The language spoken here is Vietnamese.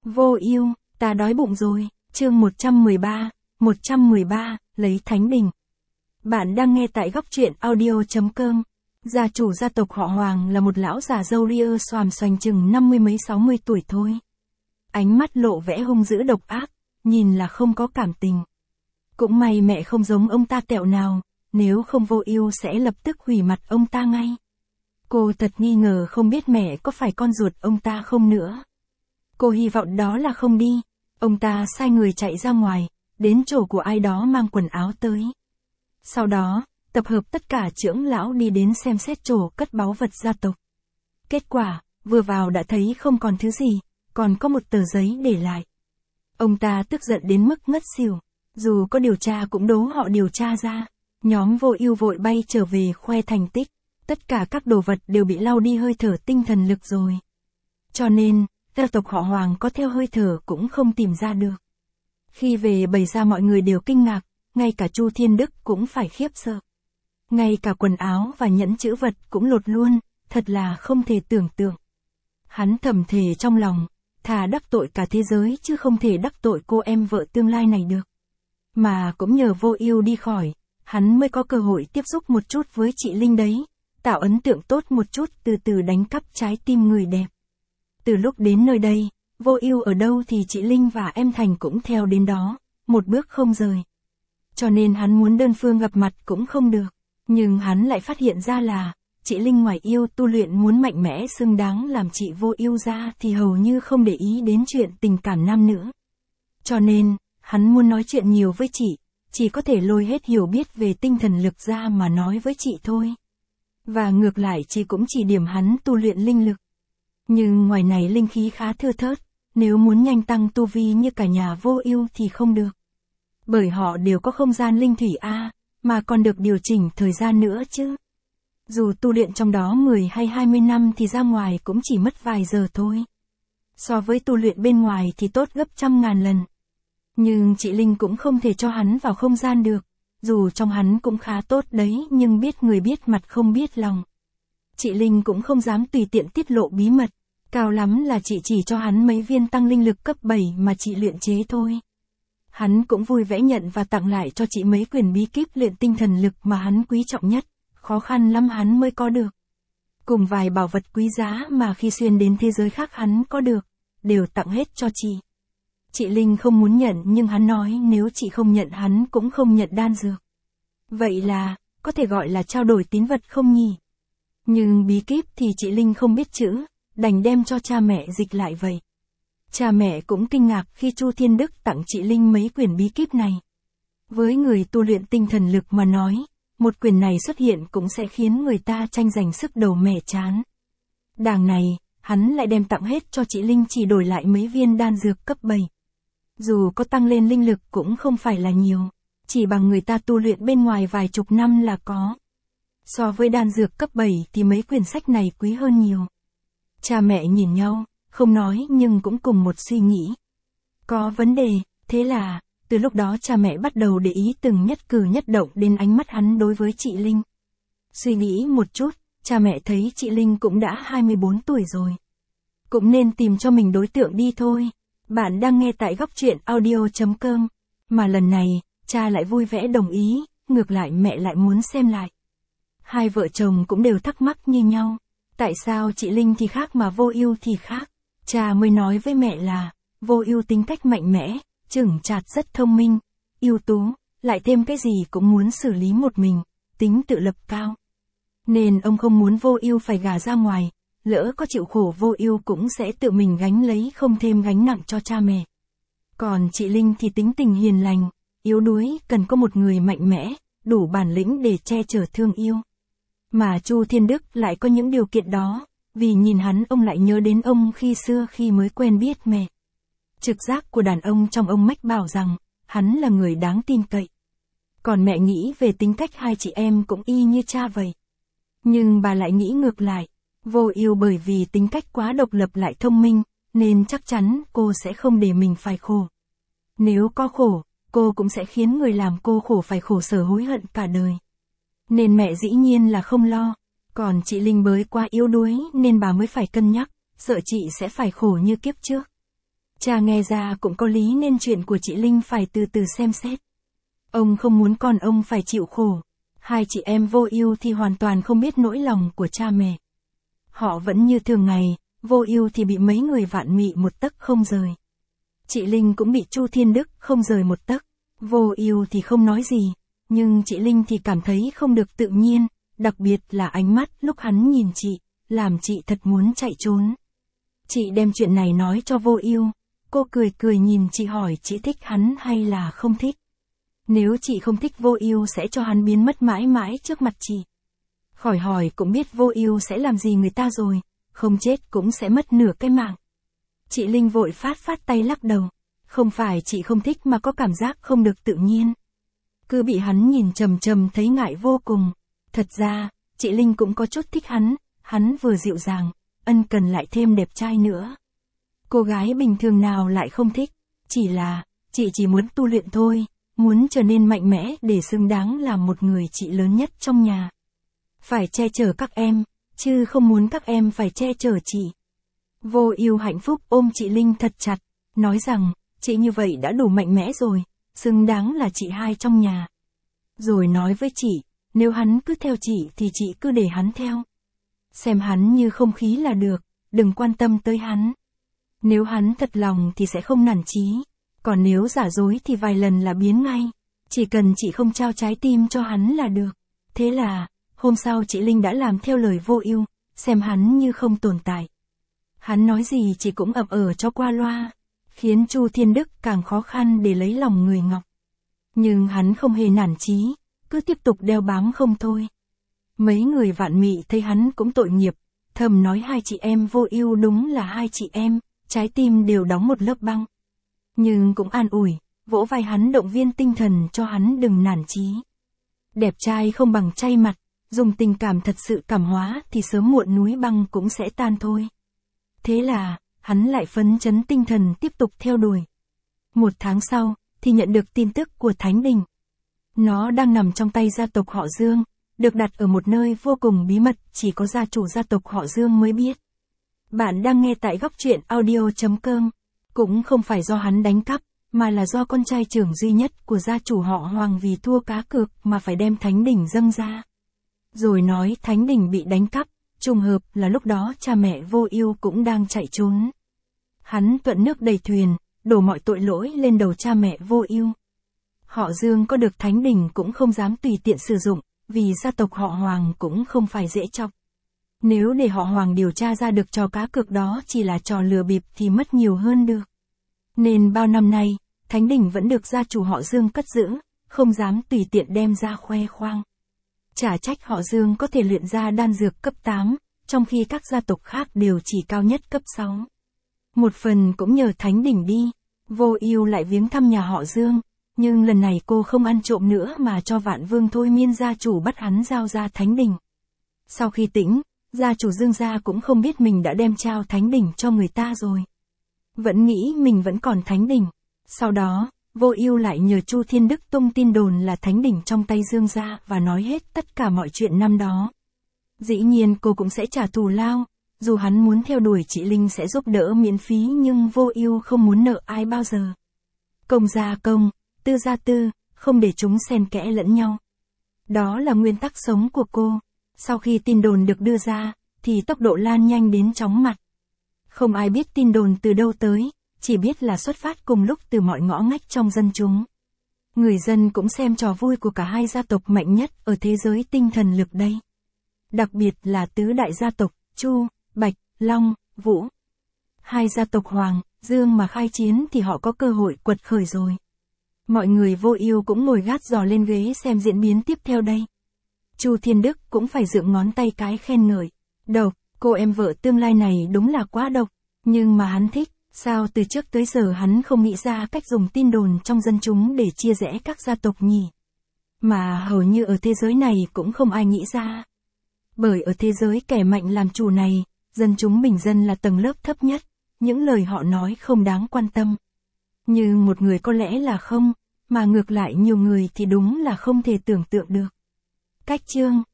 Vô ưu, ta đói bụng rồi, chương 113, lấy thánh đình. Bạn đang nghe tại góc truyện audio.com. Gia chủ gia tộc họ Hoàng là một lão già râu ria xoàm xoành chừng 50 mấy 60 tuổi thôi. Ánh mắt lộ vẻ hung dữ độc ác, nhìn là không có cảm tình. Cũng may mẹ không giống ông ta tẹo nào, nếu không Vô ưu sẽ lập tức hủy mặt ông ta ngay. Cô thật nghi ngờ không biết mẹ có phải con ruột ông ta không nữa. Cô hy vọng đó là không đi. Ông ta sai người chạy ra ngoài, đến chỗ của ai đó mang quần áo tới. Sau đó, tập hợp tất cả trưởng lão đi đến xem xét chỗ cất báu vật gia tộc. Kết quả, vừa vào đã thấy không còn thứ gì, còn có một tờ giấy để lại. Ông ta tức giận đến mức ngất xỉu. Dù có điều tra cũng đố họ điều tra ra. Nhóm Vô ưu vội bay trở về khoe thành tích. Tất cả các đồ vật đều bị lau đi hơi thở tinh thần lực rồi. Cho nên, gia tộc họ Hoàng có theo hơi thở cũng không tìm ra được. Khi về bày ra mọi người đều kinh ngạc, ngay cả Chu Thiên Đức cũng phải khiếp sợ. Ngay cả quần áo và nhẫn chữ vật cũng lột luôn, thật là không thể tưởng tượng. Hắn thầm thề trong lòng, thà đắc tội cả thế giới chứ không thể đắc tội cô em vợ tương lai này được. Mà cũng nhờ Vô ưu đi khỏi, hắn mới có cơ hội tiếp xúc một chút với chị Linh đấy, tạo ấn tượng tốt một chút từ từ đánh cắp trái tim người đẹp. Từ lúc đến nơi đây, Vô ưu ở đâu thì chị Linh và em Thành cũng theo đến đó, một bước không rời. Cho nên hắn muốn đơn phương gặp mặt cũng không được, nhưng hắn lại phát hiện ra là, chị Linh ngoài yêu tu luyện muốn mạnh mẽ xứng đáng làm chị Vô ưu ra thì hầu như không để ý đến chuyện tình cảm nam nữ. Cho nên, hắn muốn nói chuyện nhiều với chị, chỉ có thể lôi hết hiểu biết về tinh thần lực ra mà nói với chị thôi. Và ngược lại chị cũng chỉ điểm hắn tu luyện linh lực. Nhưng ngoài này linh khí khá thưa thớt, nếu muốn nhanh tăng tu vi như cả nhà Vô ưu thì không được. Bởi họ đều có không gian linh thủy A, mà còn được điều chỉnh thời gian nữa chứ. Dù tu luyện trong đó 10 hay 20 năm thì ra ngoài cũng chỉ mất vài giờ thôi. So với tu luyện bên ngoài thì tốt gấp trăm ngàn lần. Nhưng chị Linh cũng không thể cho hắn vào không gian được, dù trong hắn cũng khá tốt đấy nhưng biết người biết mặt không biết lòng. Chị Linh cũng không dám tùy tiện tiết lộ bí mật, cao lắm là chị chỉ cho hắn mấy viên tăng linh lực cấp 7 mà chị luyện chế thôi. Hắn cũng vui vẻ nhận và tặng lại cho chị mấy quyển bí kíp luyện tinh thần lực mà hắn quý trọng nhất, khó khăn lắm hắn mới có được. Cùng vài bảo vật quý giá mà khi xuyên đến thế giới khác hắn có được, đều tặng hết cho chị. Chị Linh không muốn nhận nhưng hắn nói nếu chị không nhận hắn cũng không nhận đan dược. Vậy là, có thể gọi là trao đổi tín vật không nhỉ? Nhưng bí kíp thì chị Linh không biết chữ, đành đem cho cha mẹ dịch lại vậy. Cha mẹ cũng kinh ngạc khi Chu Thiên Đức tặng chị Linh mấy quyển bí kíp này. Với người tu luyện tinh thần lực mà nói, một quyển này xuất hiện cũng sẽ khiến người ta tranh giành sức đầu mẻ trán. Đằng này, hắn lại đem tặng hết cho chị Linh chỉ đổi lại mấy viên đan dược cấp 7. Dù có tăng lên linh lực cũng không phải là nhiều, chỉ bằng người ta tu luyện bên ngoài vài chục năm là có. So với đan dược cấp 7 thì mấy quyển sách này quý hơn nhiều. Cha mẹ nhìn nhau, không nói nhưng cũng cùng một suy nghĩ. Có vấn đề, thế là, từ lúc đó cha mẹ bắt đầu để ý từng nhất cử nhất động đến ánh mắt hắn đối với chị Linh. Suy nghĩ một chút, cha mẹ thấy chị Linh cũng đã 24 tuổi rồi. Cũng nên tìm cho mình đối tượng đi thôi. Bạn đang nghe tại góc truyện audio.com. Mà lần này, cha lại vui vẻ đồng ý, ngược lại mẹ lại muốn xem lại. Hai vợ chồng cũng đều thắc mắc như nhau. Tại sao chị Linh thì khác mà Vô ưu thì khác? Cha mới nói với mẹ là, Vô ưu tính cách mạnh mẽ, chững chạc rất thông minh, ưu tú, lại thêm cái gì cũng muốn xử lý một mình, tính tự lập cao. Nên ông không muốn Vô ưu phải gả ra ngoài, lỡ có chịu khổ Vô ưu cũng sẽ tự mình gánh lấy không thêm gánh nặng cho cha mẹ. Còn chị Linh thì tính tình hiền lành, yếu đuối, cần có một người mạnh mẽ, đủ bản lĩnh để che chở thương yêu. Mà Chu Thiên Đức lại có những điều kiện đó, vì nhìn hắn ông lại nhớ đến ông khi xưa khi mới quen biết mẹ. Trực giác của đàn ông trong ông mách bảo rằng, hắn là người đáng tin cậy. Còn mẹ nghĩ về tính cách hai chị em cũng y như cha vậy. Nhưng bà lại nghĩ ngược lại, Vô ưu bởi vì tính cách quá độc lập lại thông minh, nên chắc chắn cô sẽ không để mình phải khổ. Nếu có khổ, cô cũng sẽ khiến người làm cô khổ phải khổ sở hối hận cả đời. Nên mẹ dĩ nhiên là không lo, còn chị Linh bới quá yếu đuối nên bà mới phải cân nhắc, sợ chị sẽ phải khổ như kiếp trước. Cha nghe ra cũng có lý nên chuyện của chị Linh phải từ từ xem xét. Ông không muốn con ông phải chịu khổ. Hai chị em Vô Ưu thì hoàn toàn không biết nỗi lòng của cha mẹ. Họ vẫn như thường ngày, Vô Ưu thì bị mấy người vạn mị một tấc không rời. Chị Linh cũng bị Chu Thiên Đức không rời một tấc. Vô Ưu thì không nói gì, nhưng chị Linh thì cảm thấy không được tự nhiên, đặc biệt là ánh mắt lúc hắn nhìn chị, làm chị thật muốn chạy trốn. Chị đem chuyện này nói cho Vô Ưu, cô cười cười nhìn chị hỏi chị thích hắn hay là không thích. Nếu chị không thích Vô Ưu sẽ cho hắn biến mất mãi mãi trước mặt chị. Khỏi hỏi cũng biết Vô Ưu sẽ làm gì người ta rồi, không chết cũng sẽ mất nửa cái mạng. Chị Linh vội phát tay lắc đầu, không phải chị không thích mà có cảm giác không được tự nhiên. Cứ bị hắn nhìn chằm chằm thấy ngại vô cùng. Thật ra, chị Linh cũng có chút thích hắn vừa dịu dàng, ân cần lại thêm đẹp trai nữa. Cô gái bình thường nào lại không thích, chỉ là, chị chỉ muốn tu luyện thôi, muốn trở nên mạnh mẽ để xứng đáng làm một người chị lớn nhất trong nhà. Phải che chở các em, chứ không muốn các em phải che chở chị. Vô Ưu hạnh phúc ôm chị Linh thật chặt, nói rằng, chị như vậy đã đủ mạnh mẽ rồi, xứng đáng là chị hai trong nhà. Rồi nói với chị, nếu hắn cứ theo chị thì chị cứ để hắn theo. Xem hắn như không khí là được, đừng quan tâm tới hắn. Nếu hắn thật lòng thì sẽ không nản chí, còn nếu giả dối thì vài lần là biến ngay. Chỉ cần chị không trao trái tim cho hắn là được. Thế là, hôm sau chị Linh đã làm theo lời Vô Ưu, xem hắn như không tồn tại. Hắn nói gì chị cũng ậm cho qua loa, khiến Chu Thiên Đức càng khó khăn để lấy lòng người Ngọc. Nhưng hắn không hề nản chí, cứ tiếp tục đeo bám không thôi. Mấy người vạn mị thấy hắn cũng tội nghiệp, thầm nói hai chị em Vô Ưu đúng là hai chị em, trái tim đều đóng một lớp băng. Nhưng cũng an ủi, vỗ vai hắn động viên tinh thần cho hắn đừng nản chí. Đẹp trai không bằng chay mặt, dùng tình cảm thật sự cảm hóa thì sớm muộn núi băng cũng sẽ tan thôi. Thế là, hắn lại phấn chấn tinh thần tiếp tục theo đuổi. 1 tháng sau, thì nhận được tin tức của Thánh Đình. Nó đang nằm trong tay gia tộc họ Dương, được đặt ở một nơi vô cùng bí mật, chỉ có gia chủ gia tộc họ Dương mới biết. Bạn đang nghe tại góc truyện audio.com. Cũng không phải do hắn đánh cắp, mà là do con trai trưởng duy nhất của gia chủ họ Hoàng vì thua cá cược mà phải đem Thánh Đình dâng ra. Rồi nói Thánh Đình bị đánh cắp, trùng hợp là lúc đó cha mẹ Vô Ưu cũng đang chạy trốn. Hắn thuận nước đầy thuyền, đổ mọi tội lỗi lên đầu cha mẹ Vô Ưu. Họ Dương có được Thánh Đình cũng không dám tùy tiện sử dụng, vì gia tộc họ Hoàng cũng không phải dễ chọc. Nếu để họ Hoàng điều tra ra được trò cá cược đó chỉ là trò lừa bịp thì mất nhiều hơn được. Nên bao năm nay, Thánh Đình vẫn được gia chủ họ Dương cất giữ, không dám tùy tiện đem ra khoe khoang. Chả trách họ Dương có thể luyện ra đan dược cấp 8, trong khi các gia tộc khác đều chỉ cao nhất cấp 6. Một phần cũng nhờ Thánh Đình đi, Vô Ưu lại viếng thăm nhà họ Dương, nhưng lần này cô không ăn trộm nữa mà cho Vạn Vương thôi miên gia chủ bắt hắn giao ra Thánh Đình. Sau khi tỉnh, gia chủ Dương gia cũng không biết mình đã đem trao Thánh Đình cho người ta rồi. Vẫn nghĩ mình vẫn còn Thánh Đình. Sau đó, Vô Ưu lại nhờ Chu Thiên Đức tung tin đồn là Thánh Đình trong tay Dương gia và nói hết tất cả mọi chuyện năm đó. Dĩ nhiên cô cũng sẽ trả thù lao, dù hắn muốn theo đuổi chị Linh sẽ giúp đỡ miễn phí nhưng Vô Ưu không muốn nợ ai bao giờ. Công gia công, tư gia tư, không để chúng xen kẽ lẫn nhau. Đó là nguyên tắc sống của cô. Sau khi tin đồn được đưa ra, thì tốc độ lan nhanh đến chóng mặt. Không ai biết tin đồn từ đâu tới, chỉ biết là xuất phát cùng lúc từ mọi ngõ ngách trong dân chúng. Người dân cũng xem trò vui của cả hai gia tộc mạnh nhất ở thế giới tinh thần lực đây. Đặc biệt là tứ đại gia tộc, Chu, Bạch, Long, Vũ. Hai gia tộc Hoàng, Dương mà khai chiến thì họ có cơ hội quật khởi rồi. Mọi người Vô Ưu cũng ngồi gác giò lên ghế xem diễn biến tiếp theo đây. Chu Thiên Đức cũng phải dựng ngón tay cái khen ngợi. Độc, cô em vợ tương lai này đúng là quá độc, nhưng mà hắn thích, sao từ trước tới giờ hắn không nghĩ ra cách dùng tin đồn trong dân chúng để chia rẽ các gia tộc nhỉ? Mà hầu như ở thế giới này cũng không ai nghĩ ra. Bởi ở thế giới kẻ mạnh làm chủ này, dân chúng bình dân là tầng lớp thấp nhất, những lời họ nói không đáng quan tâm. Nhưng một người có lẽ là không, mà ngược lại nhiều người thì đúng là không thể tưởng tượng được. Cách chương